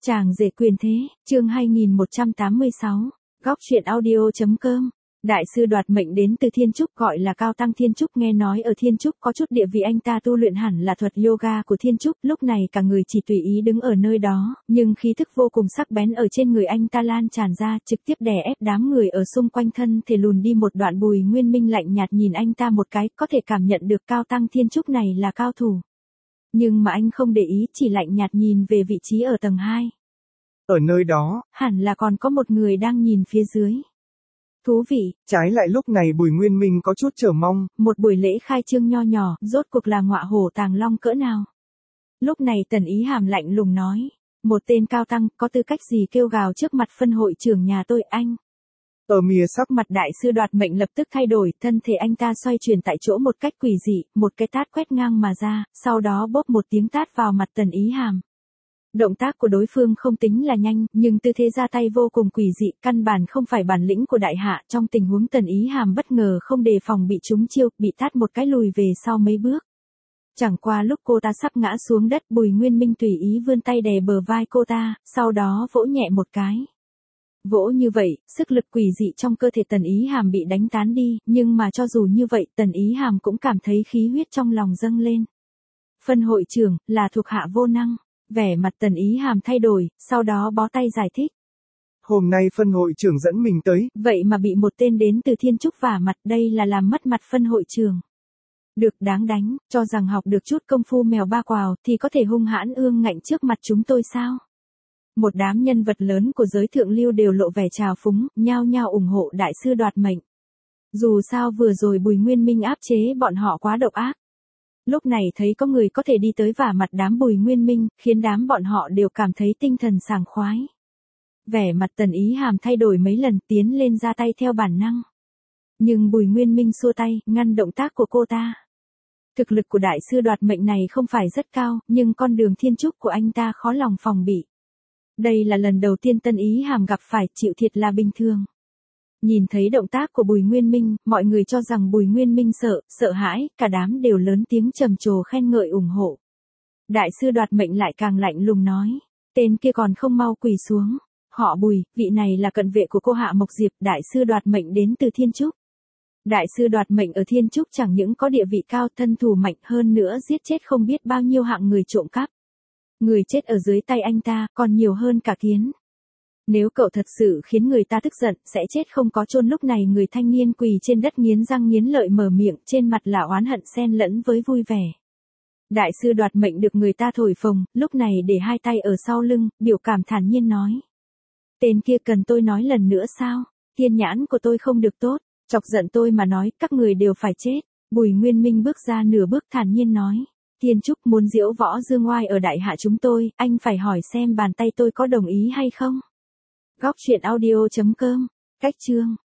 Chàng rể quyền thế, chương 2186, góc truyện audio.com. Đại sư đoạt mệnh đến từ Thiên Trúc, gọi là Cao Tăng Thiên Trúc, nghe nói ở Thiên Trúc có chút địa vị, anh ta tu luyện hẳn là thuật yoga của Thiên Trúc, lúc này cả người chỉ tùy ý đứng ở nơi đó, nhưng khí thức vô cùng sắc bén ở trên người anh ta lan tràn ra, trực tiếp đè ép đám người ở xung quanh, thân thể lùn đi một đoạn. Bùi Nguyên Minh lạnh nhạt nhìn anh ta một cái, có thể cảm nhận được Cao Tăng Thiên Trúc này là cao thủ. Nhưng mà anh không để ý, chỉ lạnh nhạt nhìn về vị trí ở tầng 2. Ở nơi đó, hẳn là còn có một người đang nhìn phía dưới. Thú vị. Trái lại lúc này Bùi Nguyên Minh có chút chờ mong. Một buổi lễ khai trương nho nhỏ, rốt cuộc là ngọa hổ tàng long cỡ nào? Lúc này Tần Ý Hàm lạnh lùng nói. Một tên cao tăng, có tư cách gì kêu gào trước mặt phân hội trưởng nhà tôi anh? Ở mìa sắc mặt đại sư đoạt mệnh lập tức thay đổi, thân thể anh ta xoay chuyển tại chỗ một cách quỷ dị, một cái tát quét ngang mà ra, sau đó bóp một tiếng tát vào mặt Tần Ý Hàm. Động tác của đối phương không tính là nhanh, nhưng tư thế ra tay vô cùng quỷ dị, căn bản không phải bản lĩnh của đại hạ. Trong tình huống Tần Ý Hàm bất ngờ không đề phòng bị trúng chiêu, bị tát một cái lùi về sau mấy bước. Chẳng qua lúc cô ta sắp ngã xuống đất, Bùi Nguyên Minh tùy ý vươn tay đè bờ vai cô ta, sau đó vỗ nhẹ một cái. Vỗ như vậy, sức lực quỷ dị trong cơ thể Tần Ý Hàm bị đánh tán đi, nhưng mà cho dù như vậy, Tần Ý Hàm cũng cảm thấy khí huyết trong lòng dâng lên. Phân hội trưởng, là thuộc hạ vô năng. Vẻ mặt Tần Ý Hàm thay đổi, sau đó bó tay giải thích. Hôm nay phân hội trưởng dẫn mình tới. Vậy mà bị một tên đến từ Thiên Trúc vả mặt, đây là làm mất mặt phân hội trưởng. Được đáng đánh, cho rằng học được chút công phu mèo ba quào thì có thể hung hãn ương ngạnh trước mặt chúng tôi sao? Một đám nhân vật lớn của giới thượng lưu đều lộ vẻ trào phúng, nhao nhao ủng hộ đại sư đoạt mệnh. Dù sao vừa rồi Bùi Nguyên Minh áp chế bọn họ quá độc ác. Lúc này thấy có người có thể đi tới vả mặt đám Bùi Nguyên Minh, khiến đám bọn họ đều cảm thấy tinh thần sảng khoái. Vẻ mặt Tần Ý Hàm thay đổi mấy lần, tiến lên ra tay theo bản năng. Nhưng Bùi Nguyên Minh xua tay, ngăn động tác của cô ta. Thực lực của đại sư đoạt mệnh này không phải rất cao, nhưng con đường thiên trúc của anh ta khó lòng phòng bị. Đây là lần đầu tiên Tần Ý Hàm gặp phải, chịu thiệt là bình thường. Nhìn thấy động tác của Bùi Nguyên Minh, mọi người cho rằng Bùi Nguyên Minh sợ hãi, cả đám đều lớn tiếng trầm trồ khen ngợi ủng hộ. Đại sư đoạt mệnh lại càng lạnh lùng nói, tên kia còn không mau quỳ xuống. Họ Bùi, vị này là cận vệ của cô Hạ Mộc Diệp, đại sư đoạt mệnh đến từ Thiên Trúc. Đại sư đoạt mệnh ở Thiên Trúc chẳng những có địa vị cao, thân thủ mạnh, hơn nữa giết chết không biết bao nhiêu hạng người trộm cắp. Người chết ở dưới tay anh ta còn nhiều hơn cả kiến. Nếu cậu thật sự khiến người ta tức giận, sẽ chết không có chôn. Lúc này người thanh niên quỳ trên đất nghiến răng nghiến lợi mở miệng, trên mặt là oán hận xen lẫn với vui vẻ. Đại sư đoạt mệnh được người ta thổi phồng, lúc này để hai tay ở sau lưng, biểu cảm thản nhiên nói. Tên kia cần tôi nói lần nữa sao? Thiên nhãn của tôi không được tốt, chọc giận tôi mà nói, các người đều phải chết. Bùi Nguyên Minh bước ra nửa bước thản nhiên nói. Thiên Trúc muốn diễu võ dương oai ở đại hạ chúng tôi, anh phải hỏi xem bàn tay tôi có đồng ý hay không? Góc truyện audio.com, cách chương.